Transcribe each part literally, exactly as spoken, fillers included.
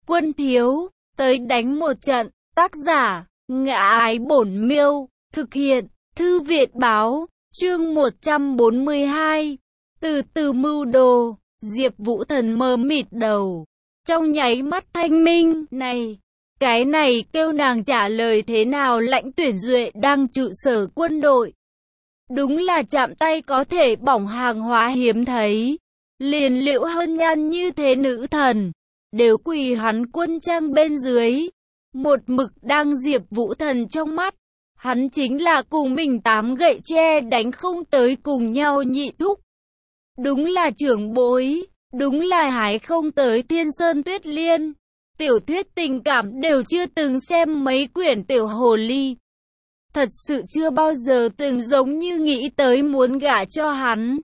Quân thiếu, tới đánh một trận. Tác giả, Ngã Ái Bổn Miêu. Thực hiện, Thư viện báo. Chương một trăm bốn mươi hai. Từ từ mưu đồ. Diệp Vũ Thần mờ mịt đầu. Trong nháy mắt thanh minh, này, cái này kêu nàng trả lời thế nào? Lãnh Tuyển Duệ đang trụ sở quân đội. Đúng là chạm tay có thể bỏng hàng hóa hiếm thấy. Liền Liễu Hân Nhan như thế nữ thần, đều quỳ hắn quân trang bên dưới. Một mực đang Diệp Vũ Thần trong mắt, hắn chính là cùng mình tám gậy tre đánh không tới cùng nhau nhị thúc. Đúng là trưởng bối, đúng là hái không tới Thiên Sơn Tuyết Liên. Tiểu thuyết tình cảm đều chưa từng xem mấy quyển tiểu hồ ly. Thật sự chưa bao giờ từng giống như nghĩ tới muốn gả cho hắn.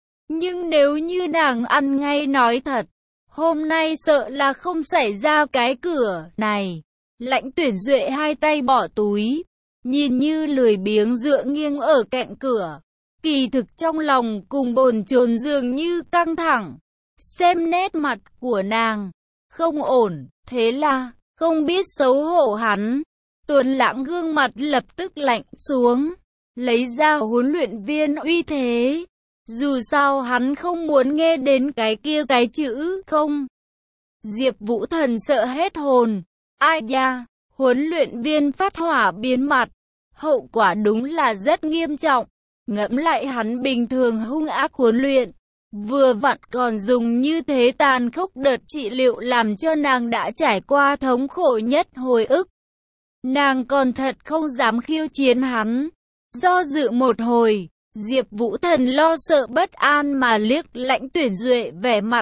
Nhưng nếu như nàng ăn ngay nói thật, hôm nay sợ là không xảy ra cái cửa này. Lãnh Tuyển Duệ hai tay bỏ túi, nhìn như lười biếng dựa nghiêng ở cạnh cửa. Kỳ thực trong lòng cùng bồn chồn dường như căng thẳng. Xem nét mặt của nàng, không ổn, thế là, không biết xấu hổ hắn. Tuấn Lãng gương mặt lập tức lạnh xuống, lấy ra huấn luyện viên uy thế. Dù sao hắn không muốn nghe đến cái kia cái chữ không. Diệp Vũ Thần sợ hết hồn. Ai da, huấn luyện viên phát hỏa biến mặt. Hậu quả đúng là rất nghiêm trọng. Ngẫm lại hắn bình thường hung ác huấn luyện, vừa vặn còn dùng như thế tàn khốc đợt trị liệu làm cho nàng đã trải qua thống khổ nhất hồi ức. Nàng còn thật không dám khiêu chiến hắn. Do dự một hồi, Diệp Vũ Thần lo sợ bất an mà liếc Lãnh Tuyển Duệ vẻ mặt.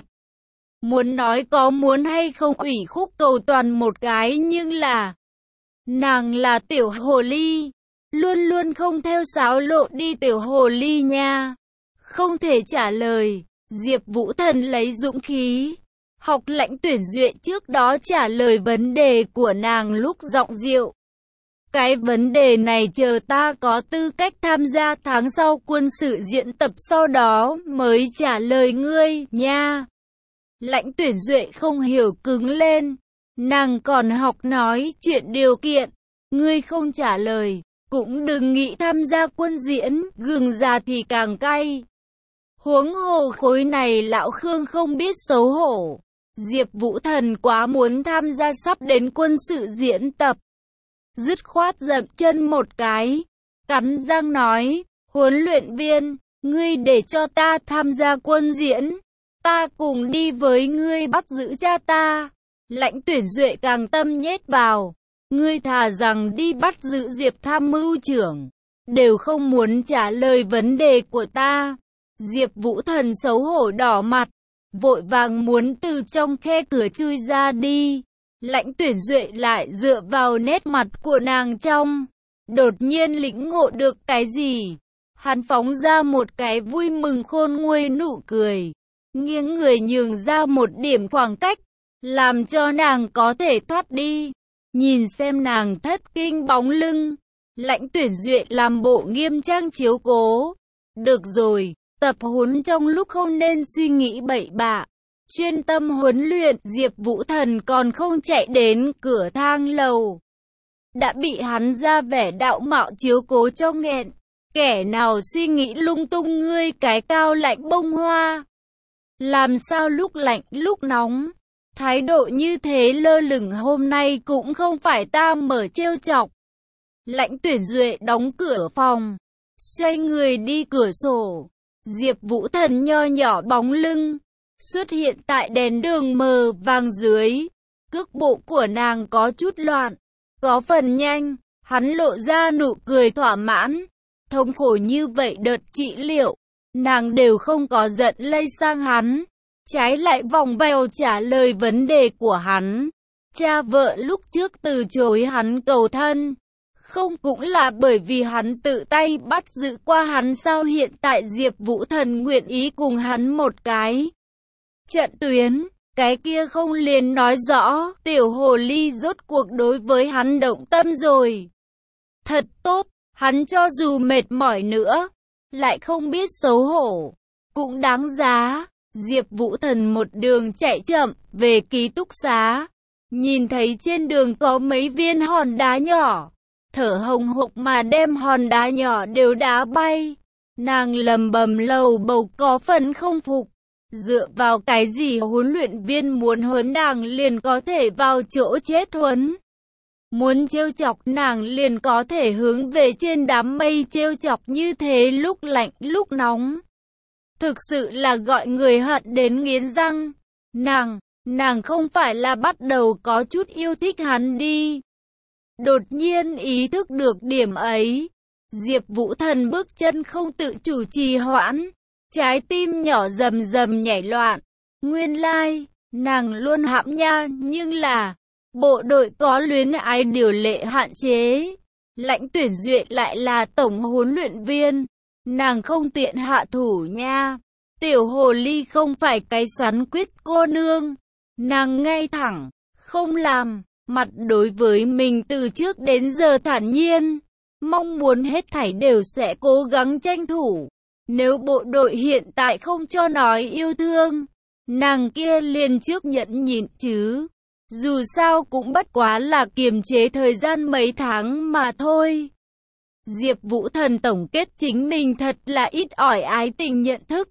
Muốn nói có muốn hay không ủy khúc cầu toàn một cái, nhưng là nàng là tiểu hồ ly, luôn luôn không theo sáo lộ đi tiểu hồ ly nha. Không thể trả lời. Diệp Vũ Thần lấy dũng khí, học Lãnh Tuyển Duệ trước đó trả lời vấn đề của nàng lúc giọng dịu. Cái vấn đề này chờ ta có tư cách tham gia tháng sau quân sự diễn tập sau đó mới trả lời ngươi nha. Lãnh Tuyển Duệ không hiểu cứng lên. Nàng còn học nói chuyện điều kiện. Ngươi không trả lời, cũng đừng nghĩ tham gia quân diễn, gừng già thì càng cay. Huống hồ khối này lão Khương không biết xấu hổ. Diệp Vũ Thần quá muốn tham gia sắp đến quân sự diễn tập. Dứt khoát dậm chân một cái, cắn răng nói, huấn luyện viên, ngươi để cho ta tham gia quân diễn, ta cùng đi với ngươi bắt giữ cha ta. Lãnh Tuyển Duệ càng tâm nhét vào, ngươi thà rằng đi bắt giữ Diệp tham mưu trưởng, đều không muốn trả lời vấn đề của ta. Diệp Vũ Thần xấu hổ đỏ mặt, vội vàng muốn từ trong khe cửa chui ra đi. Lãnh Tuyển Duệ lại dựa vào nét mặt của nàng trong, đột nhiên lĩnh ngộ được cái gì. Hắn phóng ra một cái vui mừng khôn nguôi nụ cười, nghiêng người nhường ra một điểm khoảng cách, làm cho nàng có thể thoát đi. Nhìn xem nàng thất kinh bóng lưng, Lãnh Tuyển Duệ làm bộ nghiêm trang chiếu cố. Được rồi, tập huấn trong lúc không nên suy nghĩ bậy bạ, chuyên tâm huấn luyện. Diệp Vũ Thần còn không chạy đến cửa thang lầu, đã bị hắn ra vẻ đạo mạo chiếu cố cho nghẹn. Kẻ nào suy nghĩ lung tung, ngươi cái cao lạnh bông hoa, làm sao lúc lạnh lúc nóng, thái độ như thế lơ lửng, hôm nay cũng không phải ta mở trêu chọc. Lãnh Tuyển Duệ đóng cửa phòng, xoay người đi cửa sổ. Diệp Vũ Thần nho nhỏ bóng lưng xuất hiện tại đèn đường mờ vàng dưới. Cước bộ của nàng có chút loạn, có phần nhanh. Hắn lộ ra nụ cười thỏa mãn. Thống khổ như vậy đợt trị liệu, nàng đều không có giận lây sang hắn, trái lại vòng vèo trả lời vấn đề của hắn. Cha vợ lúc trước từ chối hắn cầu thân, không cũng là bởi vì hắn tự tay bắt giữ qua hắn sao? Hiện tại Diệp Vũ Thần nguyện ý cùng hắn một cái trận tuyến, cái kia không liền nói rõ tiểu hồ ly rốt cuộc đối với hắn động tâm rồi. Thật tốt, hắn cho dù mệt mỏi nữa, lại không biết xấu hổ, cũng đáng giá. Diệp Vũ Thần một đường chạy chậm về ký túc xá. nhìn thấy trên đường có mấy viên hòn đá nhỏ, thở hồng hộc mà đem hòn đá nhỏ đều đá bay. Nàng lầm bầm lầu bầu có phần không phục. Dựa vào cái gì huấn luyện viên muốn huấn nàng liền có thể vào chỗ chết huấn? Muốn trêu chọc nàng liền có thể hướng về trên đám mây trêu chọc như thế lúc lạnh lúc nóng. Thực sự là gọi người hận đến nghiến răng. Nàng, nàng không phải là bắt đầu có chút yêu thích hắn đi. Đột nhiên ý thức được điểm ấy, Diệp Vũ Thần bước chân không tự chủ trì hoãn, trái tim nhỏ rầm rầm nhảy loạn. Nguyên lai, nàng luôn hãm nha, nhưng là bộ đội có luyến ái điều lệ hạn chế. Lãnh Tuyển Duệ lại là tổng huấn luyện viên, nàng không tiện hạ thủ nha. Tiểu hồ ly không phải cái xoắn quyết cô nương, nàng ngay thẳng, không làm, mặt đối với mình từ trước đến giờ thản nhiên, mong muốn hết thảy đều sẽ cố gắng tranh thủ. Nếu bộ đội hiện tại không cho nói yêu thương, nàng kia liền trước nhẫn nhịn chứ. Dù sao cũng bất quá là kiềm chế thời gian mấy tháng mà thôi. Diệp Vũ Thần tổng kết chính mình thật là ít ỏi ái tình nhận thức.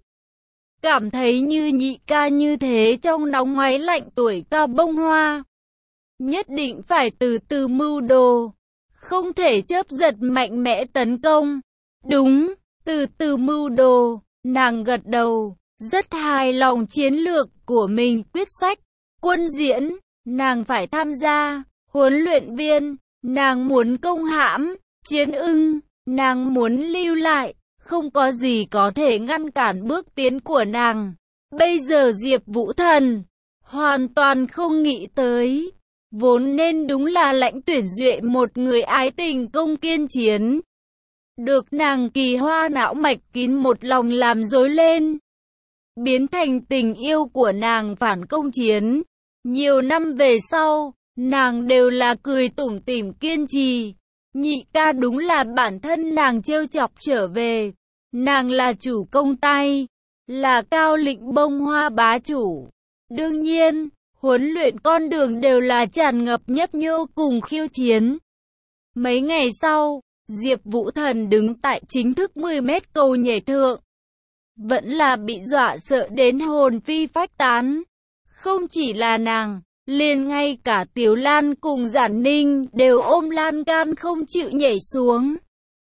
Cảm thấy như nhị ca như thế trong nóng ngoáy lạnh tuổi cao bông hoa. Nhất định phải từ từ mưu đồ, không thể chớp giật mạnh mẽ tấn công. Đúng, từ từ mưu đồ, nàng gật đầu, rất hài lòng chiến lược của mình quyết sách. Quân diễn, nàng phải tham gia, huấn luyện viên, nàng muốn công hãm, chiến ưng, nàng muốn lưu lại, không có gì có thể ngăn cản bước tiến của nàng. Bây giờ Diệp Vũ Thần hoàn toàn không nghĩ tới, vốn nên đúng là Lãnh Tuyển Duệ một người ái tình công kiên chiến. Được nàng kỳ hoa não mạch kín một lòng làm dối lên, biến thành tình yêu của nàng phản công chiến. Nhiều năm về sau, nàng đều là cười tủm tỉm kiên trì. Nhị ca đúng là bản thân nàng trêu chọc trở về. Nàng là chủ công tay, là cao lĩnh bông hoa bá chủ. Đương nhiên, huấn luyện con đường đều là tràn ngập nhấp nhô cùng khiêu chiến. Mấy ngày sau, Diệp Vũ Thần đứng tại chính thức mười mét cầu nhảy thượng. Vẫn là bị dọa sợ đến hồn phi phách tán. Không chỉ là nàng, liền ngay cả Tiểu Lan cùng Giản Ninh đều ôm lan can không chịu nhảy xuống.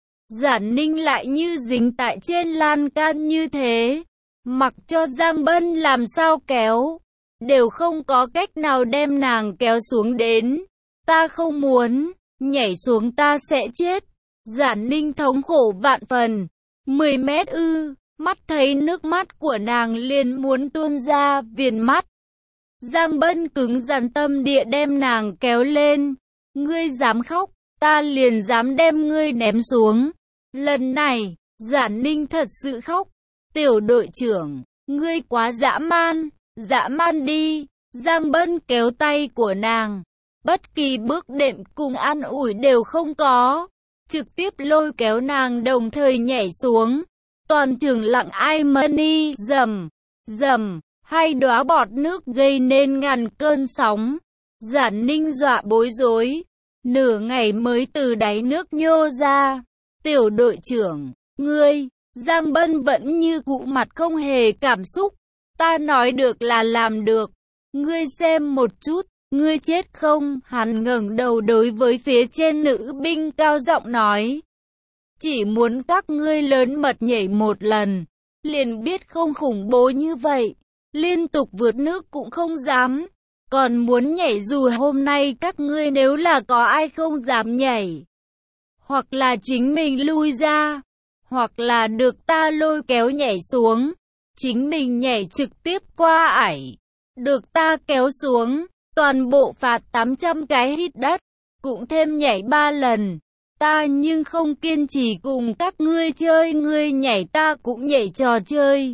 Giản Ninh lại như dính tại trên lan can như thế, mặc cho Giang Bân làm sao kéo, đều không có cách nào đem nàng kéo xuống đến. Ta không muốn, nhảy xuống ta sẽ chết. Giản Ninh thống khổ vạn phần. mười mét ư, mắt thấy nước mắt của nàng liền muốn tuôn ra viền mắt. Giang Bân cứng rắn tâm địa đem nàng kéo lên. Ngươi dám khóc, ta liền dám đem ngươi ném xuống. Lần này, Giản Ninh thật sự khóc. Tiểu đội trưởng, ngươi quá dã man, dã man đi. Giang Bân kéo tay của nàng. Bất kỳ bước đệm cùng an ủi đều không có. Trực tiếp lôi kéo nàng đồng thời nhảy xuống. Toàn trường lặng ai money, rầm, rầm. Hai đóa bọt nước gây nên ngàn cơn sóng. Giản Ninh dọa bối rối. Nửa ngày mới từ đáy nước nhô ra. Tiểu đội trưởng, ngươi, Giang Bân vẫn như cũ mặt không hề cảm xúc. Ta nói được là làm được. Ngươi xem một chút, ngươi chết không? Hắn ngẩng đầu đối với phía trên nữ binh cao giọng nói. Chỉ muốn các ngươi lớn mật nhảy một lần, liền biết không khủng bố như vậy. Liên tục vượt nước cũng không dám. Còn muốn nhảy dù hôm nay các ngươi nếu là có ai không dám nhảy. Hoặc là chính mình lui ra. Hoặc là được ta lôi kéo nhảy xuống. Chính mình nhảy trực tiếp qua ải. Được ta kéo xuống. Toàn bộ phạt tám trăm cái hít đất. Cũng thêm nhảy ba lần. Ta nhưng không kiên trì cùng các ngươi chơi. Ngươi nhảy ta cũng nhảy trò chơi.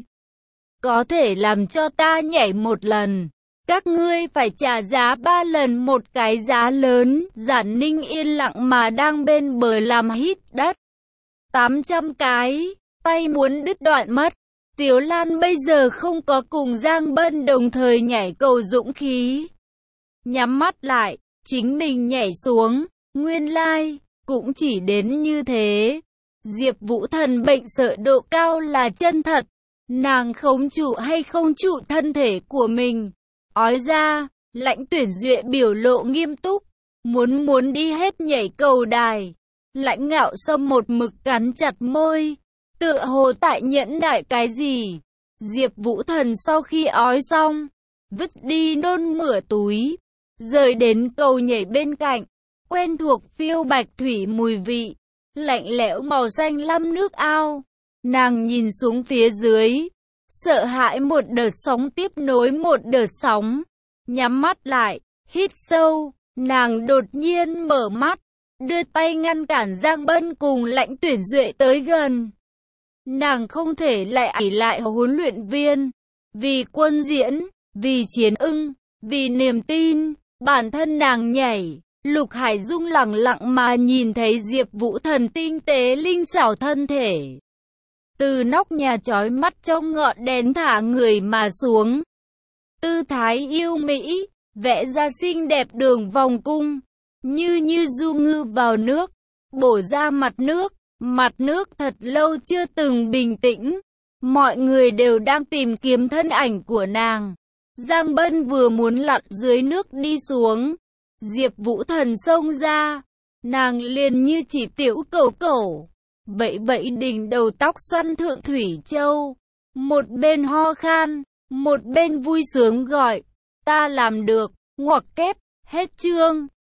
Có thể làm cho ta nhảy một lần, các ngươi phải trả giá ba lần một cái giá lớn. Giản Ninh yên lặng mà đang bên bờ làm hít đất. tám trăm cái, tay muốn đứt đoạn mất. Tiểu Lan bây giờ không có cùng Giang Bân đồng thời nhảy cầu dũng khí. nhắm mắt lại, chính mình nhảy xuống, nguyên lai, like, cũng chỉ đến như thế. Diệp Vũ Thần bệnh sợ độ cao là chân thật, nàng khống trụ hay không trụ thân thể của mình. Ói ra, Lãnh Tuyển Duệ biểu lộ nghiêm túc, muốn muốn đi hết nhảy cầu đài. Lãnh Ngạo Sâm một mực cắn chặt môi, tựa hồ tại nhẫn nại cái gì. Diệp Vũ Thần sau khi ói xong, vứt đi nôn mửa túi, rời đến cầu nhảy bên cạnh, quen thuộc phiêu bạch thủy mùi vị, lạnh lẽo màu xanh lam nước ao. Nàng nhìn xuống phía dưới, sợ hãi một đợt sóng tiếp nối một đợt sóng, nhắm mắt lại, hít sâu, nàng đột nhiên mở mắt, đưa tay ngăn cản Giang Bân cùng Lãnh Tuyển Duệ tới gần. Nàng không thể lại ỷ lại huấn luyện viên, vì quân diễn, vì chiến ưng, vì niềm tin, bản thân nàng nhảy. Lục Hải Dung lặng lặng mà nhìn thấy Diệp Vũ Thần tinh tế linh xảo thân thể từ nóc nhà chói mắt trong ngọn đèn thả người mà xuống. Tư thái yêu mỹ, vẽ ra xinh đẹp đường vòng cung, như như du ngư vào nước, bổ ra mặt nước, mặt nước thật lâu chưa từng bình tĩnh. Mọi người đều đang tìm kiếm thân ảnh của nàng. Giang Bân vừa muốn lặn dưới nước đi xuống, Diệp Vũ Thần xông ra, nàng liền như chỉ tiểu cẩu cẩu, vẫy vẫy đỉnh đầu tóc xoăn thượng thủy châu, một bên ho khan, một bên vui sướng gọi, ta làm được, ngoặc kép, hết chương.